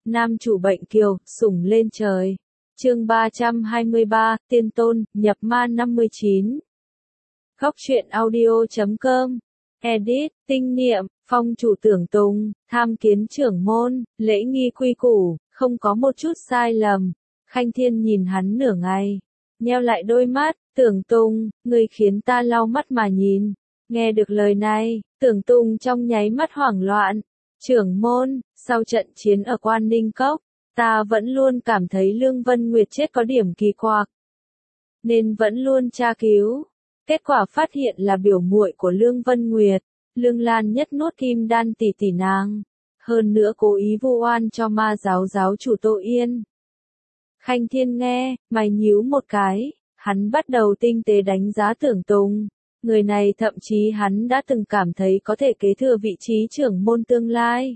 nam chủ bệnh kiều, sủng lên trời. Chương 323, Tiên Tôn, nhập ma 59. Góc truyện audio.com. Edit, tinh niệm, phong chủ tưởng tùng, tham kiến trưởng môn, lễ nghi quy củ, không có một chút sai lầm. Khanh Thiên nhìn hắn nửa ngày, nheo lại đôi mắt, tưởng tùng, người khiến ta lau mắt mà nhìn. Nghe được lời này, tưởng tùng trong nháy mắt hoảng loạn. Trưởng môn, sau trận chiến ở Quan Ninh Cốc, ta vẫn luôn cảm thấy Lương Vân Nguyệt chết có điểm kỳ quặc, nên vẫn luôn tra cứu. Kết quả phát hiện là biểu muội của Lương Vân Nguyệt, Lương Lan Nhất nuốt kim đan tỷ tỷ nàng, hơn nữa cố ý vu oan cho ma giáo giáo chủ Tô Yên. Khanh Thiên nghe, mày nhíu một cái, hắn bắt đầu tinh tế đánh giá tưởng tùng. Người này thậm chí hắn đã từng cảm thấy có thể kế thừa vị trí trưởng môn tương lai.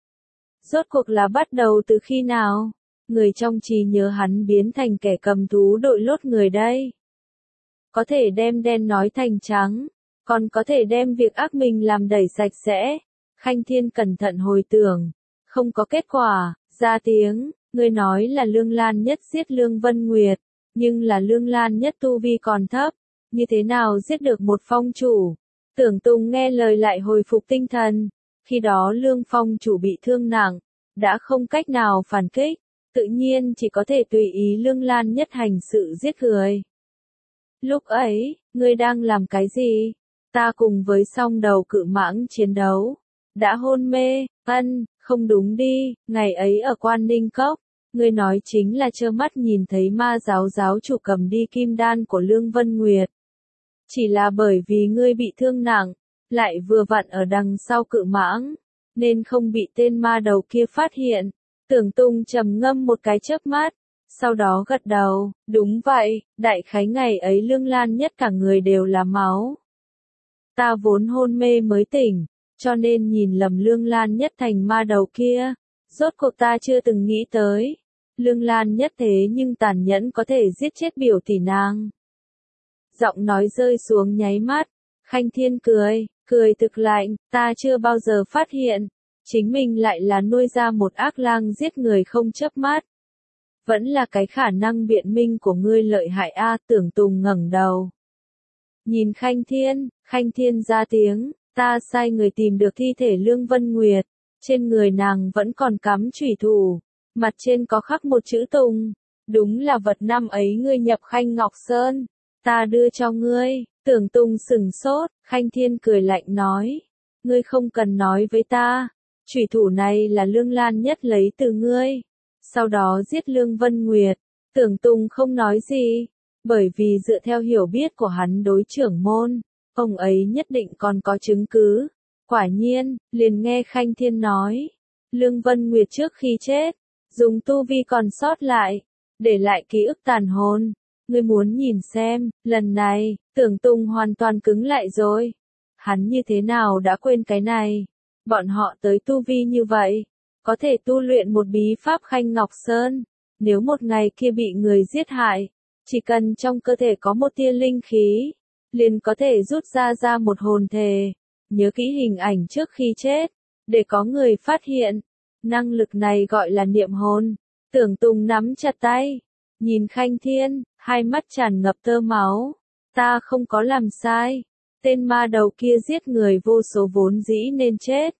Rốt cuộc là bắt đầu từ khi nào? Người trong trí nhớ hắn biến thành kẻ cầm thú đội lốt người đây. Có thể đem đen nói thành trắng, còn có thể đem việc ác mình làm đẩy sạch sẽ. Khanh Thiên cẩn thận hồi tưởng, không có kết quả, ra tiếng, người nói là Lương Lan Nhất giết Lương Vân Nguyệt, nhưng là Lương Lan Nhất tu vi còn thấp, như thế nào giết được một phong chủ? Tưởng Tùng nghe lời lại hồi phục tinh thần, khi đó Lương phong chủ bị thương nặng, đã không cách nào phản kích, tự nhiên chỉ có thể tùy ý Lương Lan Nhất hành sự giết người. Lúc ấy, ngươi đang làm cái gì? Ta cùng với song đầu cự mãng chiến đấu. Đã hôn mê, không đúng đi, ngày ấy ở Quan Ninh Cốc, ngươi nói chính là trơ mắt nhìn thấy ma giáo giáo chủ cầm đi kim đan của Lương Vân Nguyệt. Chỉ là bởi vì ngươi bị thương nặng, lại vừa vặn ở đằng sau cự mãng, nên không bị tên ma đầu kia phát hiện. Tưởng Tùng trầm ngâm một cái chớp mắt, sau đó gật đầu, đúng vậy, đại khái ngày ấy Lương Lan Nhất cả người đều là máu. Ta vốn hôn mê mới tỉnh, cho nên nhìn lầm Lương Lan Nhất thành ma đầu kia, rốt cuộc ta chưa từng nghĩ tới. Lương Lan Nhất thế nhưng tàn nhẫn có thể giết chết biểu tỷ nàng. Giọng nói rơi xuống nháy mắt, Khanh Thiên cười thực lạnh, ta chưa bao giờ phát hiện, chính mình lại là nuôi ra một ác lang giết người không chớp mắt. Vẫn là cái khả năng biện minh của ngươi lợi hại a. Tưởng Tùng ngẩng đầu. Nhìn Khanh Thiên ra tiếng, ta sai người tìm được thi thể Lương Vân Nguyệt, trên người nàng vẫn còn cắm chủy thủ, mặt trên có khắc một chữ Tùng, đúng là vật năm ấy ngươi nhập Khanh Ngọc Sơn, ta đưa cho ngươi. Tưởng Tùng sửng sốt, Khanh Thiên cười lạnh nói, ngươi không cần nói với ta, chủy thủ này là Lương Lan Nhất lấy từ ngươi, sau đó giết Lương Vân Nguyệt. Tưởng Tùng không nói gì, bởi vì dựa theo hiểu biết của hắn đối trưởng môn, ông ấy nhất định còn có chứng cứ. Quả nhiên, liền nghe Khanh Thiên nói, Lương Vân Nguyệt trước khi chết, dùng tu vi còn sót lại, để lại ký ức tàn hồn. Ngươi muốn nhìn xem, lần này, Tưởng Tùng hoàn toàn cứng lại rồi. Hắn như thế nào đã quên cái này? Bọn họ tới tu vi như vậy, có thể tu luyện một bí pháp Khanh Ngọc Sơn. Nếu một ngày kia bị người giết hại, chỉ cần trong cơ thể có một tia linh khí, liền có thể rút ra một hồn thể. Nhớ kỹ hình ảnh trước khi chết, để có người phát hiện. Năng lực này gọi là niệm hồn. Tưởng Tùng nắm chặt tay, nhìn Khanh Thiên, hai mắt tràn ngập tơ máu. Ta không có làm sai. Tên ma đầu kia giết người vô số vốn dĩ nên chết.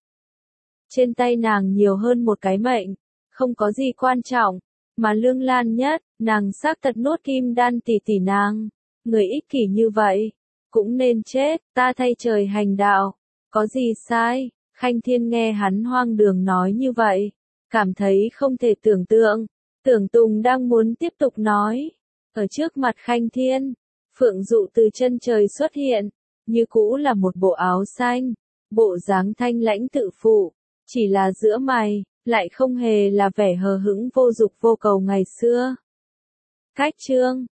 Trên tay nàng nhiều hơn một cái mệnh, không có gì quan trọng, mà Lương Lan Nhất, nàng xác thật nuốt kim đan tỷ tỷ nàng. Người ích kỷ như vậy, cũng nên chết, ta thay trời hành đạo, có gì sai? Khanh Thiên nghe hắn hoang đường nói như vậy, cảm thấy không thể tưởng tượng. Tưởng Tùng đang muốn tiếp tục nói, ở trước mặt Khanh Thiên, Phượng Dụ từ chân trời xuất hiện, như cũ là một bộ áo xanh, bộ dáng thanh lãnh tự phụ, chỉ là giữa mày, lại không hề là vẻ hờ hững vô dục vô cầu ngày xưa. Cách chương